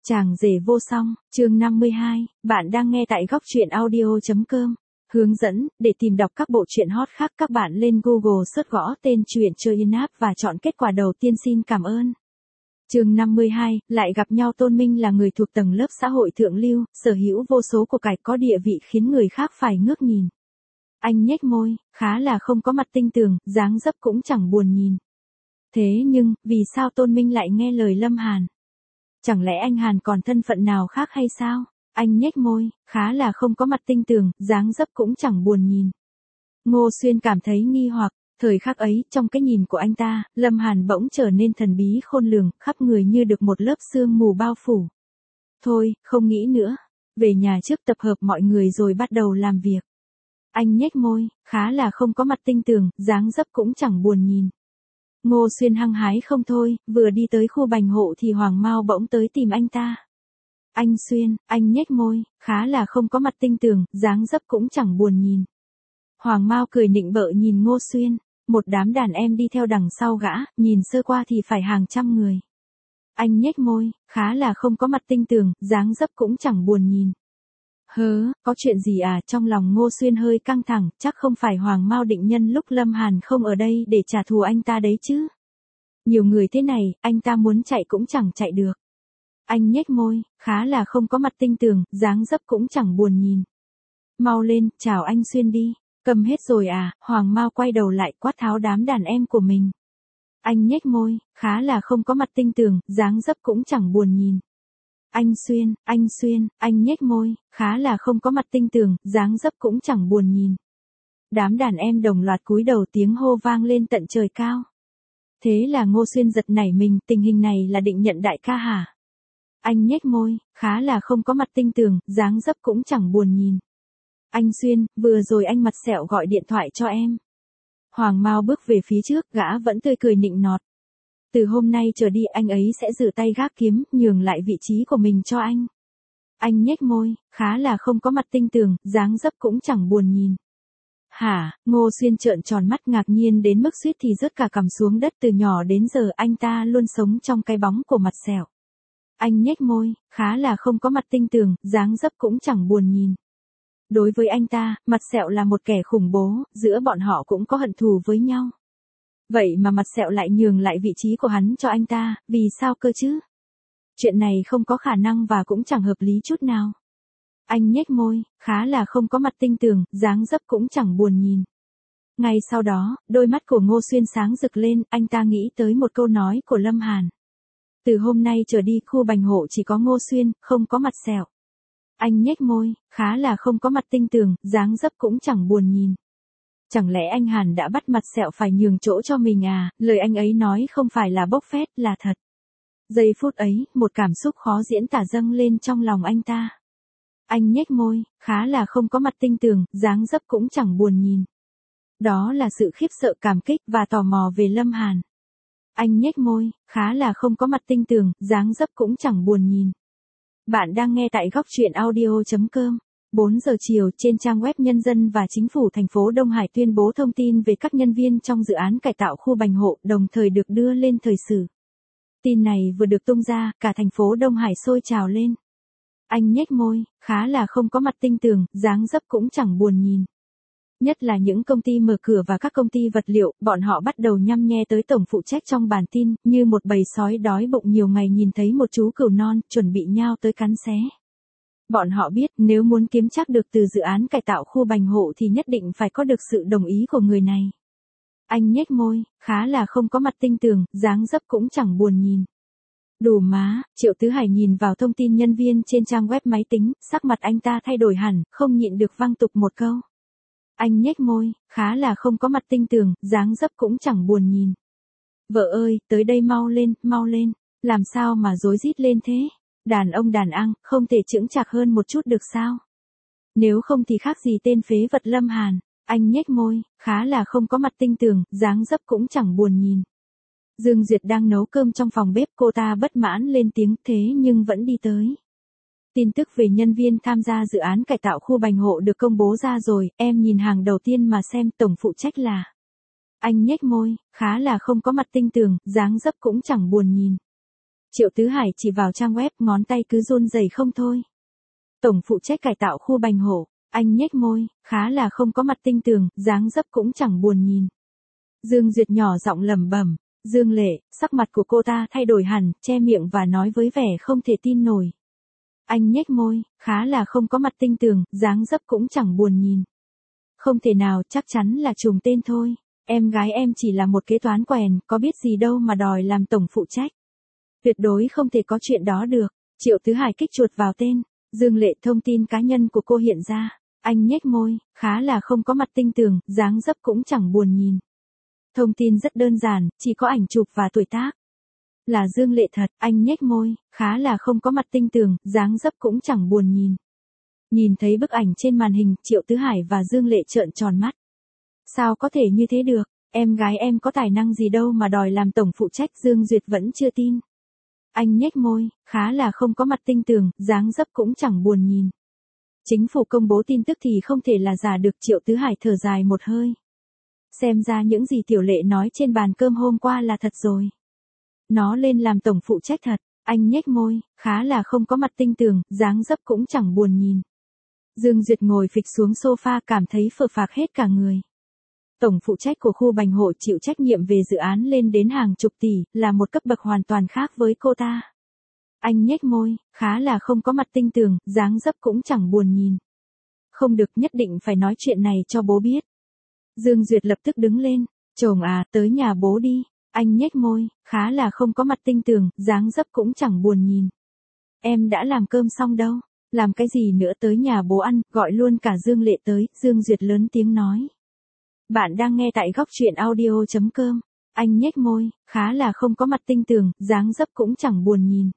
Chàng rể vô song, chương 52, bạn đang nghe tại góc truyện audio.com. Hướng dẫn, để tìm đọc các bộ truyện hot khác các bạn lên Google search gõ tên truyện chơi in app và chọn kết quả đầu tiên xin cảm ơn. Chương 52, lại gặp nhau. Tôn Minh là người thuộc tầng lớp xã hội thượng lưu, sở hữu vô số của cải, có địa vị khiến người khác phải ngước nhìn. Anh nhếch môi, khá là không có mặt tinh tường, dáng dấp cũng chẳng buồn nhìn. Thế nhưng, vì sao Tôn Minh lại nghe lời Lâm Hàn? Chẳng lẽ anh Hàn còn thân phận nào khác hay sao? Anh nhếch môi, khá là không có mặt tinh tường, dáng dấp cũng chẳng buồn nhìn. Ngô Xuyên cảm thấy nghi hoặc, thời khắc ấy, trong cái nhìn của anh ta, Lâm Hàn bỗng trở nên thần bí khôn lường, khắp người như được một lớp sương mù bao phủ. Thôi, không nghĩ nữa. Về nhà trước tập hợp mọi người rồi bắt đầu làm việc. Anh nhếch môi, khá là không có mặt tinh tường, dáng dấp cũng chẳng buồn nhìn. Ngô Xuyên hăng hái không thôi, vừa đi tới khu bành hộ thì Hoàng Mao bỗng tới tìm anh ta. Anh Xuyên, anh nhếch môi, khá là không có mặt tinh tường, dáng dấp cũng chẳng buồn nhìn. Hoàng Mao cười nịnh bợ nhìn Ngô Xuyên, một đám đàn em đi theo đằng sau gã, nhìn sơ qua thì phải hàng trăm người. Anh nhếch môi, khá là không có mặt tinh tường, dáng dấp cũng chẳng buồn nhìn. Hớ, có chuyện gì à? Trong lòng Ngô Xuyên hơi căng thẳng, chắc không phải Hoàng Mao định nhân lúc Lâm Hàn không ở đây để trả thù anh ta đấy chứ. Nhiều người thế này, anh ta muốn chạy cũng chẳng chạy được. Anh nhếch môi, khá là không có mặt tinh tường, dáng dấp cũng chẳng buồn nhìn. Mau lên, chào anh Xuyên đi. Cầm hết rồi à? Hoàng Mao quay đầu lại quát tháo đám đàn em của mình. Anh nhếch môi, khá là không có mặt tinh tường, dáng dấp cũng chẳng buồn nhìn. Anh Xuyên, anh nhếch môi, khá là không có mặt tinh tường, dáng dấp cũng chẳng buồn nhìn. Đám đàn em đồng loạt cúi đầu, tiếng hô vang lên tận trời cao. Thế là Ngô Xuyên giật nảy mình, tình hình này là định nhận đại ca hả? Anh nhếch môi, khá là không có mặt tinh tường, dáng dấp cũng chẳng buồn nhìn. Anh Xuyên, vừa rồi anh mặt sẹo gọi điện thoại cho em. Hoàng Mao bước về phía trước, gã vẫn tươi cười nịnh nọt. Từ hôm nay trở đi anh ấy sẽ rửa tay gác kiếm, nhường lại vị trí của mình cho anh. Anh nhếch môi, khá là không có mặt tinh tường, dáng dấp cũng chẳng buồn nhìn. Hả? Ngô Xuyên trợn tròn mắt ngạc nhiên đến mức suýt thì rớt cả cằm xuống đất. Từ nhỏ đến giờ anh ta luôn sống trong cái bóng của mặt sẹo. Anh nhếch môi, khá là không có mặt tinh tường, dáng dấp cũng chẳng buồn nhìn. Đối với anh ta, mặt sẹo là một kẻ khủng bố, giữa bọn họ cũng có hận thù với nhau. Vậy mà mặt sẹo lại nhường lại vị trí của hắn cho anh ta, vì sao cơ chứ? Chuyện này không có khả năng và cũng chẳng hợp lý chút nào. Anh nhếch môi, khá là không có mặt tinh tường, dáng dấp cũng chẳng buồn nhìn. Ngay sau đó, đôi mắt của Ngô Xuyên sáng rực lên, anh ta nghĩ tới một câu nói của Lâm Hàn. Từ hôm nay trở đi khu bành hộ chỉ có Ngô Xuyên, không có mặt sẹo. Anh nhếch môi, khá là không có mặt tinh tường, dáng dấp cũng chẳng buồn nhìn. Chẳng lẽ anh Hàn đã bắt mặt sẹo phải nhường chỗ cho mình à? Lời anh ấy nói không phải là bốc phét, là thật. Giây phút ấy, một cảm xúc khó diễn tả dâng lên trong lòng anh ta. Anh nhếch môi, khá là không có mặt tinh tường, dáng dấp cũng chẳng buồn nhìn. Đó là sự khiếp sợ, cảm kích và tò mò về Lâm Hàn. Anh nhếch môi, khá là không có mặt tinh tường, dáng dấp cũng chẳng buồn nhìn. Bạn đang nghe tại góc truyện audio.com. 4 giờ chiều, trên trang web Nhân dân và Chính phủ thành phố Đông Hải tuyên bố thông tin về các nhân viên trong dự án cải tạo khu bành hộ, đồng thời được đưa lên thời sự. Tin này vừa được tung ra, cả thành phố Đông Hải sôi trào lên. Anh nhếch môi, khá là không có mặt tinh tường, dáng dấp cũng chẳng buồn nhìn. Nhất là những công ty mở cửa và các công ty vật liệu, bọn họ bắt đầu nhăm nhe tới tổng phụ trách trong bản tin, như một bầy sói đói bụng nhiều ngày nhìn thấy một chú cừu non, chuẩn bị nhao tới cắn xé. Bọn họ biết, nếu muốn kiếm trác được từ dự án cải tạo khu bành hộ thì nhất định phải có được sự đồng ý của người này. Anh nhếch môi, khá là không có mặt tinh tường, dáng dấp cũng chẳng buồn nhìn. Đủ má, Triệu Tứ Hải nhìn vào thông tin nhân viên trên trang web máy tính, sắc mặt anh ta thay đổi hẳn, không nhịn được văng tục một câu. Anh nhếch môi, khá là không có mặt tinh tường, dáng dấp cũng chẳng buồn nhìn. Vợ ơi, tới đây mau lên, làm sao mà rối rít lên thế? Đàn ông đàn ăn, không thể chững chạc hơn một chút được sao? Nếu không thì khác gì tên phế vật Lâm Hàn. Anh nhếch môi, khá là không có mặt tinh tường, dáng dấp cũng chẳng buồn nhìn. Dương Duyệt đang nấu cơm trong phòng bếp, cô ta bất mãn lên tiếng, thế nhưng vẫn đi tới. Tin tức về nhân viên tham gia dự án cải tạo khu bành hộ được công bố ra rồi, em nhìn hàng đầu tiên mà xem, tổng phụ trách là. Anh nhếch môi, khá là không có mặt tinh tường, dáng dấp cũng chẳng buồn nhìn. Triệu Tứ Hải chỉ vào trang web, ngón tay cứ run rẩy không thôi. Tổng phụ trách cải tạo khu Bành Hổ, anh nhếch môi, khá là không có mặt tinh tường, dáng dấp cũng chẳng buồn nhìn. Dương Duyệt nhỏ giọng lẩm bẩm, Dương Lệ, sắc mặt của cô ta thay đổi hẳn, che miệng và nói với vẻ không thể tin nổi. Anh nhếch môi, khá là không có mặt tinh tường, dáng dấp cũng chẳng buồn nhìn. Không thể nào, chắc chắn là trùng tên thôi. Em gái em chỉ là một kế toán quèn, có biết gì đâu mà đòi làm tổng phụ trách. Tuyệt đối không thể có chuyện đó được. Triệu Tứ Hải kích chuột vào tên. Dương Lệ, thông tin cá nhân của cô hiện ra. Anh nhếch môi, khá là không có mặt tinh tường, dáng dấp cũng chẳng buồn nhìn. Thông tin rất đơn giản, chỉ có ảnh chụp và tuổi tác. Là Dương Lệ thật, anh nhếch môi, khá là không có mặt tinh tường, dáng dấp cũng chẳng buồn nhìn. Nhìn thấy bức ảnh trên màn hình, Triệu Tứ Hải và Dương Lệ trợn tròn mắt. Sao có thể như thế được, em gái em có tài năng gì đâu mà đòi làm tổng phụ trách. Dương Duyệt vẫn chưa tin. Anh nhếch môi, khá là không có mặt tinh tường, dáng dấp cũng chẳng buồn nhìn. Chính phủ công bố tin tức thì không thể là giả được. Triệu Tứ Hải thở dài một hơi. Xem ra những gì Tiểu Lệ nói trên bàn cơm hôm qua là thật rồi. Nó lên làm tổng phụ trách thật. Anh nhếch môi, khá là không có mặt tinh tường, dáng dấp cũng chẳng buồn nhìn. Dương Duyệt ngồi phịch xuống sofa, cảm thấy phờ phạc hết cả người. Tổng phụ trách của khu Bành Hổ chịu trách nhiệm về dự án lên đến hàng chục tỷ, là một cấp bậc hoàn toàn khác với cô ta. Anh nhếch môi, khá là không có mặt tinh tường, dáng dấp cũng chẳng buồn nhìn. Không được, nhất định phải nói chuyện này cho bố biết. Dương Duyệt lập tức đứng lên. Chồng à, tới nhà bố đi. Anh nhếch môi, khá là không có mặt tinh tường, dáng dấp cũng chẳng buồn nhìn. Em đã làm cơm xong đâu. Làm cái gì nữa, tới nhà bố ăn, gọi luôn cả Dương Lệ tới. Dương Duyệt lớn tiếng nói. Bạn đang nghe tại góc truyện audio.com. Anh nhếch môi, khá là không có mặt tinh tường, dáng dấp cũng chẳng buồn nhìn.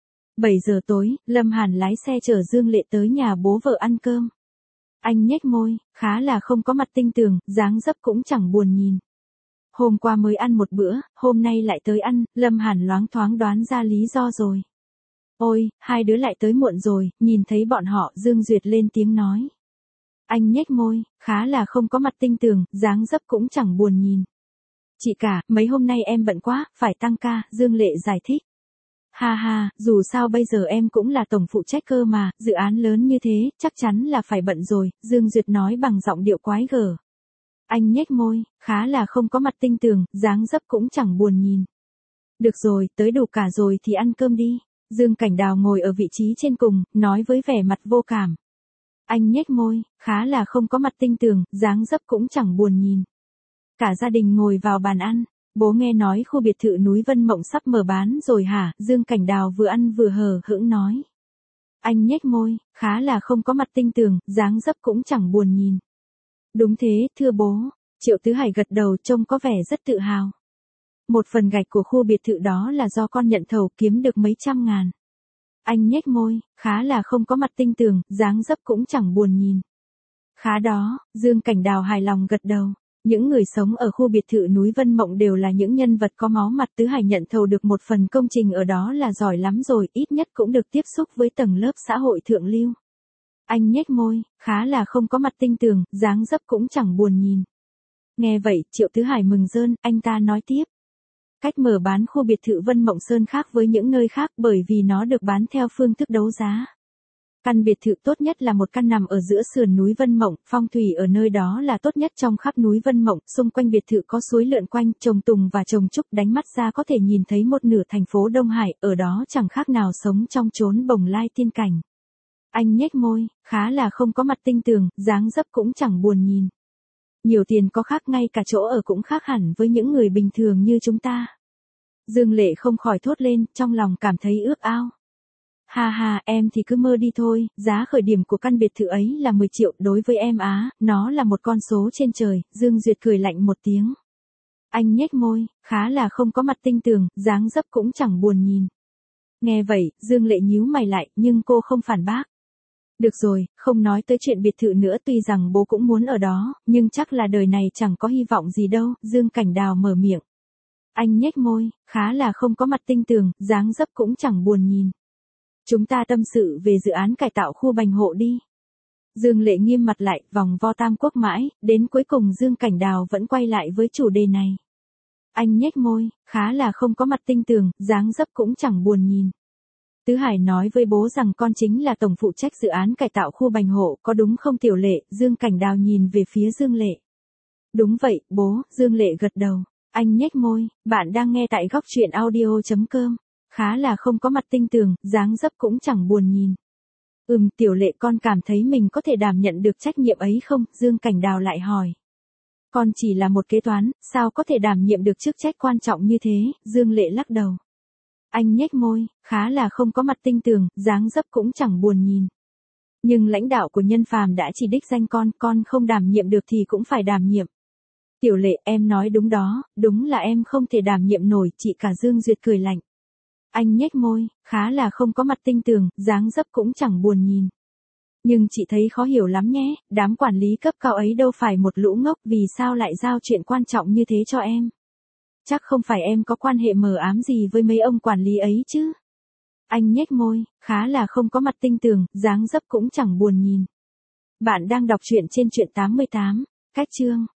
7 giờ tối, Lâm Hàn lái xe chở Dương Lệ tới nhà bố vợ ăn cơm. Anh nhếch môi, khá là không có mặt tinh tường, dáng dấp cũng chẳng buồn nhìn. Hôm qua mới ăn một bữa, hôm nay lại tới ăn. Lâm Hàn loáng thoáng đoán ra lý do rồi. Ôi, hai đứa lại tới muộn rồi. Nhìn thấy bọn họ, Dương Duyệt lên tiếng nói. Anh nhếch môi, khá là không có mặt tinh tường, dáng dấp cũng chẳng buồn nhìn. Chị cả, mấy hôm nay em bận quá, phải tăng ca. Dương Lệ giải thích. Ha ha, dù sao bây giờ em cũng là tổng phụ trách cơ mà, dự án lớn như thế, chắc chắn là phải bận rồi. Dương Duyệt nói bằng giọng điệu quái gở. Anh nhếch môi, khá là không có mặt tinh tường, dáng dấp cũng chẳng buồn nhìn. Được rồi, tới đủ cả rồi thì ăn cơm đi. Dương Cảnh Đào ngồi ở vị trí trên cùng, nói với vẻ mặt vô cảm. Anh nhếch môi, khá là không có mặt tinh tường, dáng dấp cũng chẳng buồn nhìn. Cả gia đình ngồi vào bàn ăn. Bố nghe nói khu biệt thự núi Vân Mộng sắp mở bán rồi hả? Dương Cảnh Đào vừa ăn vừa hờ hững nói. Anh nhếch môi, khá là không có mặt tinh tường, dáng dấp cũng chẳng buồn nhìn. Đúng thế, thưa bố. Triệu Tứ Hải gật đầu, trông có vẻ rất tự hào. Một phần gạch của khu biệt thự đó là do con nhận thầu, kiếm được mấy trăm ngàn. Anh nhếch môi, khá là không có mặt tinh tường, dáng dấp cũng chẳng buồn nhìn. Khá đó, Dương Cảnh Đào hài lòng gật đầu. Những người sống ở khu biệt thự núi Vân Mộng đều là những nhân vật có máu mặt. Tứ Hải nhận thầu được một phần công trình ở đó là giỏi lắm rồi, ít nhất cũng được tiếp xúc với tầng lớp xã hội thượng lưu. Anh nhếch môi, khá là không có mặt tinh tường, dáng dấp cũng chẳng buồn nhìn. Nghe vậy, Triệu Tứ Hải mừng rơn, anh ta nói tiếp. Cách mở bán khu biệt thự Vân Mộng Sơn khác với những nơi khác bởi vì nó được bán theo phương thức đấu giá. Căn biệt thự tốt nhất là một căn nằm ở giữa sườn núi Vân Mộng, phong thủy ở nơi đó là tốt nhất trong khắp núi Vân Mộng, xung quanh biệt thự có suối lượn quanh, trồng tùng và trồng trúc, đánh mắt ra có thể nhìn thấy một nửa thành phố Đông Hải, ở đó chẳng khác nào sống trong chốn bồng lai tiên cảnh. Anh nhếch môi, khá là không có mặt tinh tường, dáng dấp cũng chẳng buồn nhìn. Nhiều tiền có khác, ngay cả chỗ ở cũng khác hẳn với những người bình thường như chúng ta. Dương Lệ không khỏi thốt lên, trong lòng cảm thấy ước ao. Ha ha, em thì cứ mơ đi thôi, giá khởi điểm của căn biệt thự ấy là 10 triệu, đối với em á, nó là một con số trên trời. Dương Duyệt cười lạnh một tiếng. Anh nhếch môi, khá là không có mặt tinh tường, dáng dấp cũng chẳng buồn nhìn. Nghe vậy, Dương Lệ nhíu mày lại, nhưng cô không phản bác. Được rồi, không nói tới chuyện biệt thự nữa, tuy rằng bố cũng muốn ở đó, nhưng chắc là đời này chẳng có hy vọng gì đâu. Dương Cảnh Đào mở miệng. Anh nhếch môi, khá là không có mặt tinh tường, dáng dấp cũng chẳng buồn nhìn. Chúng ta tâm sự về dự án cải tạo khu Bành Hộ đi. Dương Lệ nghiêm mặt lại, vòng vo tam quốc mãi, đến cuối cùng Dương Cảnh Đào vẫn quay lại với chủ đề này. Anh nhếch môi, khá là không có mặt tinh tường, dáng dấp cũng chẳng buồn nhìn. Tứ Hải nói với bố rằng con chính là tổng phụ trách dự án cải tạo khu Bành Hộ, có đúng không Tiểu Lệ? Dương Cảnh Đào nhìn về phía Dương Lệ. Đúng vậy, bố, Dương Lệ gật đầu. Anh nhếch môi, bạn đang nghe tại góc truyện audio.com. Khá là không có mặt tinh tường, dáng dấp cũng chẳng buồn nhìn. Tiểu Lệ con cảm thấy mình có thể đảm nhận được trách nhiệm ấy không? Dương Cảnh Đào lại hỏi. Con chỉ là một kế toán, sao có thể đảm nhiệm được chức trách quan trọng như thế? Dương Lệ lắc đầu. Anh nhếch môi, khá là không có mặt tinh tường, dáng dấp cũng chẳng buồn nhìn. Nhưng lãnh đạo của Nhân Phàm đã chỉ đích danh con không đảm nhiệm được thì cũng phải đảm nhiệm. Tiểu Lệ, em nói đúng đó, đúng là em không thể đảm nhiệm nổi, chị cả. Dương Duyệt cười lạnh. Anh nhếch môi, khá là không có mặt tinh tường, dáng dấp cũng chẳng buồn nhìn. Nhưng chị thấy khó hiểu lắm nhé, đám quản lý cấp cao ấy đâu phải một lũ ngốc, vì sao lại giao chuyện quan trọng như thế cho em? Chắc không phải em có quan hệ mờ ám gì với mấy ông quản lý ấy chứ? Anh nhếch môi, khá là không có mặt tinh tường, dáng dấp cũng chẳng buồn nhìn. Bạn đang đọc truyện trên truyện 88, cách chương.